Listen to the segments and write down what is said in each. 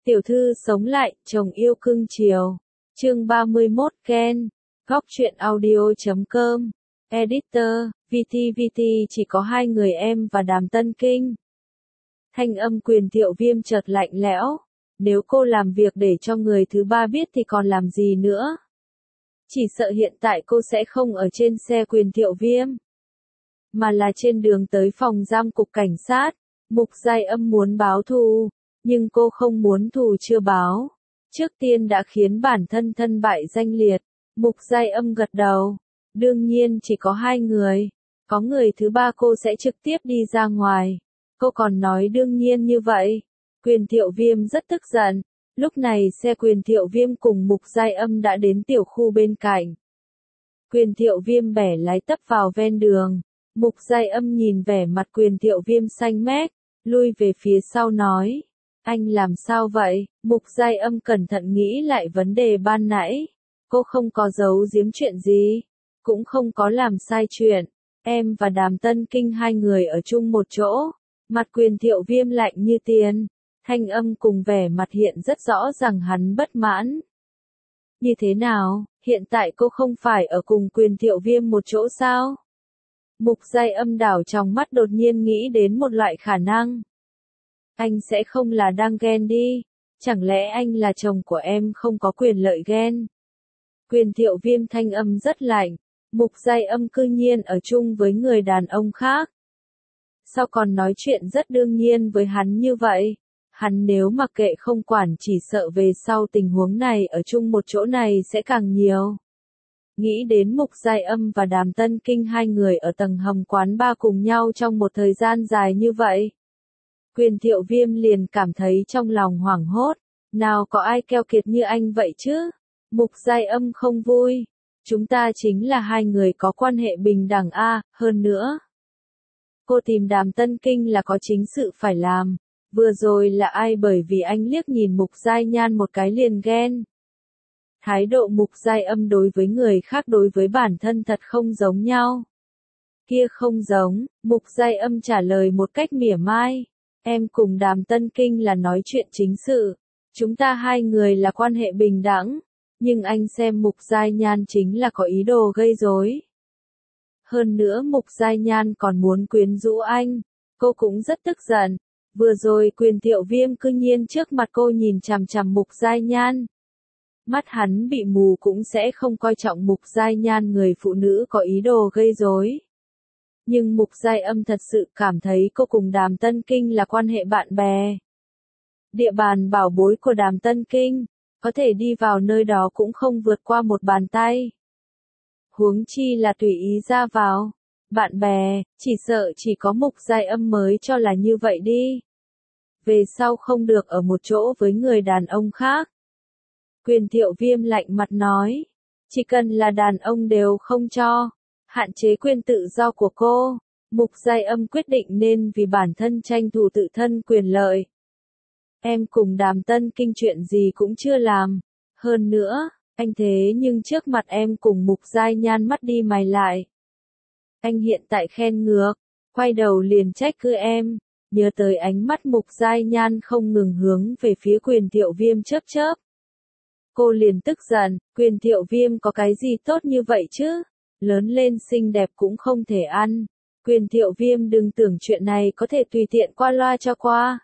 Tiểu thư sống lại, chồng yêu cưng chiều. Chương 31 Ken. Góc truyện audio.com. Editor, VTVT chỉ có hai người em và Đàm Tân Kinh. Thanh âm Quyền Thiệu Viêm chợt lạnh lẽo. Nếu cô làm việc để cho người thứ ba biết thì còn làm gì nữa? Chỉ sợ hiện tại cô sẽ không ở trên xe Quyền Thiệu Viêm, mà là trên đường tới phòng giam cục cảnh sát. Mục Giai Âm muốn báo thù, nhưng cô không muốn thù chưa báo. Trước tiên đã khiến bản thân thân bại danh liệt. Mục Giai Âm gật đầu. Đương nhiên chỉ có hai người. Có người thứ ba cô sẽ trực tiếp đi ra ngoài. Cô còn nói đương nhiên như vậy. Quyền Thiệu Viêm rất tức giận. Lúc này xe Quyền Thiệu Viêm cùng Mục Giai Âm đã đến tiểu khu bên cạnh. Quyền Thiệu Viêm bẻ lái tấp vào ven đường. Mục Giai Âm nhìn vẻ mặt Quyền Thiệu Viêm xanh mét, lui về phía sau nói. Anh làm sao vậy? Mục Giai Âm cẩn thận nghĩ lại vấn đề ban nãy. Cô không có giấu giếm chuyện gì, cũng không có làm sai chuyện. Em và Đàm Tân Kinh hai người ở chung một chỗ. Mặt Quyền Thiệu Viêm lạnh như tiền. Thanh âm cùng vẻ mặt hiện rất rõ rằng hắn bất mãn. Như thế nào, hiện tại cô không phải ở cùng Quyền Thiệu Viêm một chỗ sao? Mục Giai Âm đảo trong mắt đột nhiên nghĩ đến một loại khả năng. Anh sẽ không là đang ghen đi, chẳng lẽ anh là chồng của em không có quyền lợi ghen? Quyền Thiệu Viêm thanh âm rất lạnh, Mục Giai Âm cư nhiên ở chung với người đàn ông khác. Sao còn nói chuyện rất đương nhiên với hắn như vậy? Hắn nếu mặc kệ không quản chỉ sợ về sau tình huống này ở chung một chỗ này sẽ càng nhiều. Nghĩ đến Mục Giai Âm và Đàm Tân Kinh hai người ở tầng hầm quán bar cùng nhau trong một thời gian dài như vậy. Quyền Thiệu Viêm liền cảm thấy trong lòng hoảng hốt. Nào có ai keo kiệt như anh vậy chứ? Mục Giai Âm không vui. Chúng ta chính là hai người có quan hệ bình đẳng a, hơn nữa. Cô tìm Đàm Tân Kinh là có chính sự phải làm. Vừa rồi là ai bởi vì anh liếc nhìn Mục Giai Nhan một cái liền ghen. Thái độ Mục Giai Âm đối với người khác đối với bản thân thật không giống nhau. Kia không giống, Mục Giai Âm trả lời một cách mỉa mai. Em cùng Đàm Tân Kinh là nói chuyện chính sự. Chúng ta hai người là quan hệ bình đẳng. Nhưng anh xem Mục Giai Nhan chính là có ý đồ gây rối. Hơn nữa Mục Giai Nhan còn muốn quyến rũ anh. Cô cũng rất tức giận. Vừa rồi Quyền Thiệu Viêm cư nhiên trước mặt cô nhìn chằm chằm Mục Giai Nhan. Mắt hắn bị mù cũng sẽ không coi trọng Mục Giai Nhan người phụ nữ có ý đồ gây rối. Nhưng Mục Giai Âm thật sự cảm thấy cô cùng Đàm Tân Kinh là quan hệ bạn bè. Địa bàn bảo bối của Đàm Tân Kinh, có thể đi vào nơi đó cũng không vượt qua một bàn tay. Huống chi là tùy ý ra vào. Bạn bè, chỉ sợ chỉ có Mục Giai Âm mới cho là như vậy đi. Về sau không được ở một chỗ với người đàn ông khác. Quyền Thiệu Viêm lạnh mặt nói. Chỉ cần là đàn ông đều không cho. Hạn chế quyền tự do của cô. Mục Giai Âm quyết định nên vì bản thân tranh thủ tự thân quyền lợi. Em cùng Đàm Tân Kinh chuyện gì cũng chưa làm. Hơn nữa, anh thế nhưng trước mặt em cùng Mục Giai Nhan mắt đi mày lại. Anh hiện tại khen ngược, quay đầu liền trách cứ em. Nhớ tới ánh mắt Mục Giai Nhan không ngừng hướng về phía Quyền Thiệu Viêm chớp chớp. Cô liền tức giận, Quyền Thiệu Viêm có cái gì tốt như vậy chứ? Lớn lên xinh đẹp cũng không thể ăn. Quyền Thiệu Viêm đừng tưởng chuyện này có thể tùy tiện qua loa cho qua.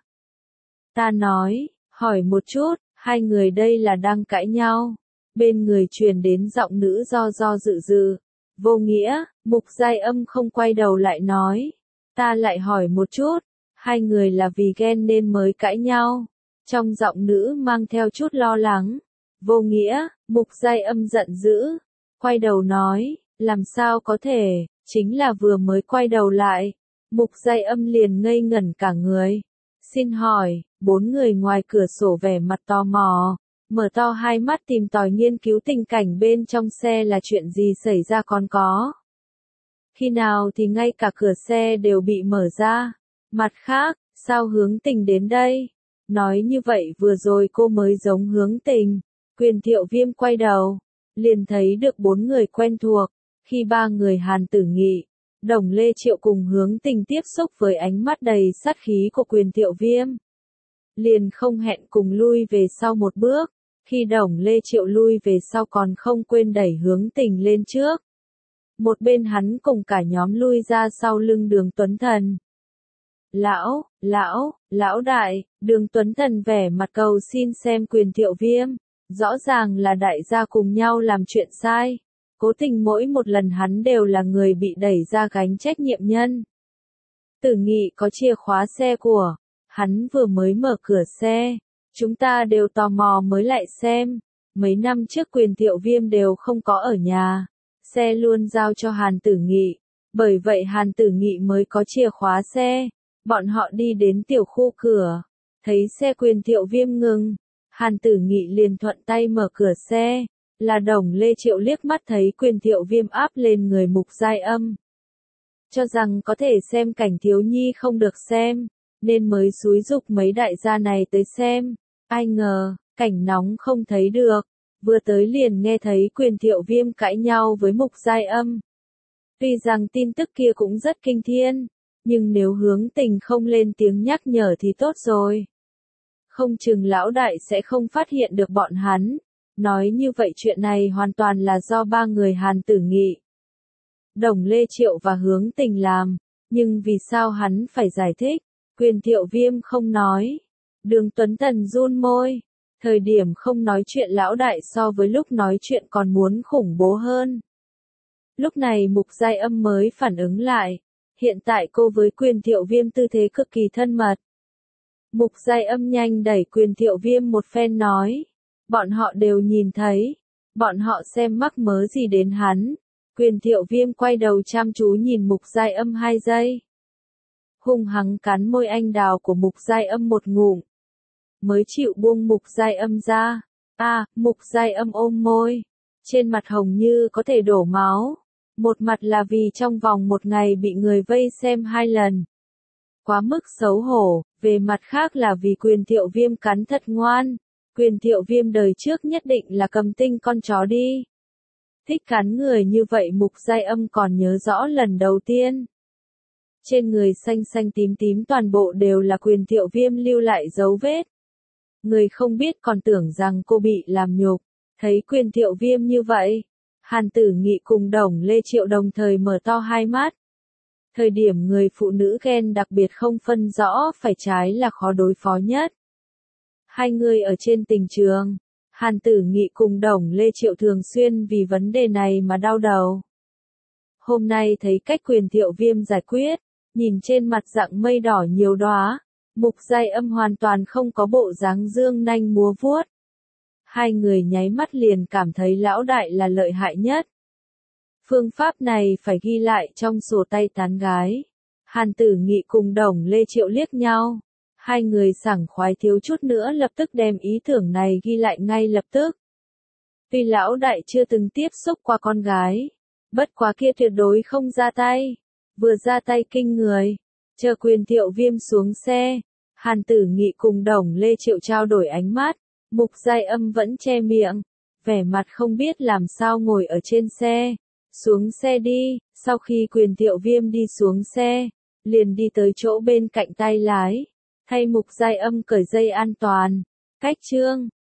Ta nói, hỏi một chút, hai người đây là đang cãi nhau. Bên người truyền đến giọng nữ do dự dự. Vô nghĩa, Mục Giai Âm không quay đầu lại nói. Ta lại hỏi một chút, hai người là vì ghen nên mới cãi nhau. Trong giọng nữ mang theo chút lo lắng. Vô nghĩa, Mục Giai Âm giận dữ. Quay đầu nói, làm sao có thể, chính là vừa mới quay đầu lại. Mục Giai Âm liền ngây ngẩn cả người. Xin hỏi, bốn người ngoài cửa sổ vẻ mặt tò mò, mở to hai mắt tìm tòi nghiên cứu tình cảnh bên trong xe là chuyện gì xảy ra còn có. Khi nào thì ngay cả cửa xe đều bị mở ra. Mặt khác, sao Hướng Tình đến đây? Nói như vậy vừa rồi cô mới giống Hướng Tình. Quyền Thiệu Viêm quay đầu, liền thấy được bốn người quen thuộc. Khi ba người Hàn Tử Nghị, Đồng Lê Triệu cùng Hướng Tình tiếp xúc với ánh mắt đầy sát khí của Quyền Thiệu Viêm. liền không hẹn cùng lui về sau một bước, khi Đồng Lê Triệu lui về sau còn không quên đẩy Hướng Tình lên trước. Một bên hắn cùng cả nhóm lui ra sau lưng Đường Tuấn Thần. Lão đại, Đường Tuấn Thần vẻ mặt cầu xin xem Quyền Thiệu Viêm, rõ ràng là đại gia cùng nhau làm chuyện sai. Cố tình mỗi một lần hắn đều là người bị đẩy ra gánh trách nhiệm nhân. Tử Nghị có chìa khóa xe của, hắn vừa mới mở cửa xe, chúng ta đều tò mò mới lại xem, mấy năm trước Quyền Thiệu Viêm đều không có ở nhà, xe luôn giao cho Hàn Tử Nghị, bởi vậy Hàn Tử Nghị mới có chìa khóa xe, bọn họ đi đến tiểu khu cửa, thấy xe Quyền Thiệu Viêm ngừng, Hàn Tử Nghị liền thuận tay mở cửa xe, là Đồng Lê Triệu liếc mắt thấy Quyền Thiệu Viêm áp lên người Mục Giai Âm. Cho rằng có thể xem cảnh thiếu nhi không được xem, nên mới xúi giục mấy đại gia này tới xem, ai ngờ, cảnh nóng không thấy được, vừa tới liền nghe thấy Quyền Thiệu Viêm cãi nhau với Mục Giai Âm. Tuy rằng tin tức kia cũng rất kinh thiên, nhưng nếu Hướng Tình không lên tiếng nhắc nhở thì tốt rồi. Không chừng lão đại sẽ không phát hiện được bọn hắn, nói như vậy chuyện này hoàn toàn là do ba người Hàn Tử Nghị, Đồng Lê Triệu và Hướng Tình làm, nhưng vì sao hắn phải giải thích, Quyền Thiệu Viêm không nói. Đường Tuấn Thần run môi, thời điểm không nói chuyện lão đại so với lúc nói chuyện còn muốn khủng bố hơn. Lúc này Mục Giai Âm mới phản ứng lại, hiện tại cô với Quyền Thiệu Viêm tư thế cực kỳ thân mật. Mục Giai Âm nhanh đẩy Quyền Thiệu Viêm một phen nói, bọn họ đều nhìn thấy, bọn họ xem mắc mớ gì đến hắn. Quyền Thiệu Viêm quay đầu chăm chú nhìn Mục Giai Âm 2 giây. Hung hăng cắn môi anh đào của Mục Giai Âm một ngụm. Mới chịu buông Mục Giai Âm ra. Mục Giai Âm ôm môi. Trên mặt hồng như có thể đổ máu. Một mặt là vì trong vòng một ngày bị người vây xem 2 lần. Quá mức xấu hổ, về mặt khác là vì Quyền Thiệu Viêm cắn thật ngoan. Quyền Thiệu Viêm đời trước nhất định là cầm tinh con chó đi. Thích cắn người như vậy Mục Giai Âm còn nhớ rõ lần đầu tiên. Trên người xanh xanh tím tím toàn bộ đều là Quyền Thiệu Viêm lưu lại dấu vết. Người không biết còn tưởng rằng cô bị làm nhục. Thấy Quyền Thiệu Viêm như vậy, Hàn Tử Nghị cùng Đồng Lê Triệu đồng thời mở to hai mắt. Thời điểm người phụ nữ ghen đặc biệt không phân rõ phải trái là khó đối phó nhất. Hai người ở trên tình trường, Hàn Tử Nghị cùng Đồng Lê Triệu thường xuyên vì vấn đề này mà đau đầu. Hôm nay thấy cách Quyền Thiệu Viêm giải quyết, nhìn trên mặt dạng mây đỏ nhiều đóa, Mục Giai Âm hoàn toàn không có bộ dáng dương nanh múa vuốt. Hai người nháy mắt liền cảm thấy lão đại là lợi hại nhất. Phương pháp này phải ghi lại trong sổ tay tán gái. Hàn Tử Nghị cùng Đồng Lê Triệu liếc nhau. Hai người sảng khoái thiếu chút nữa lập tức đem ý tưởng này ghi lại ngay lập tức. Tuy lão đại chưa từng tiếp xúc qua con gái, bất quá kia tuyệt đối không ra tay. Vừa ra tay kinh người. Chờ Quyền Thiệu Viêm xuống xe, Hàn Tử Nghị cùng Đồng Lê Triệu trao đổi ánh mắt. Mục Giai Âm vẫn che miệng, vẻ mặt không biết làm sao ngồi ở trên xe. Xuống xe đi, sau khi Quyền Thiệu Viêm đi xuống xe, liền đi tới chỗ bên cạnh tay lái, thay Mục Giai Âm cởi dây an toàn. Cách chương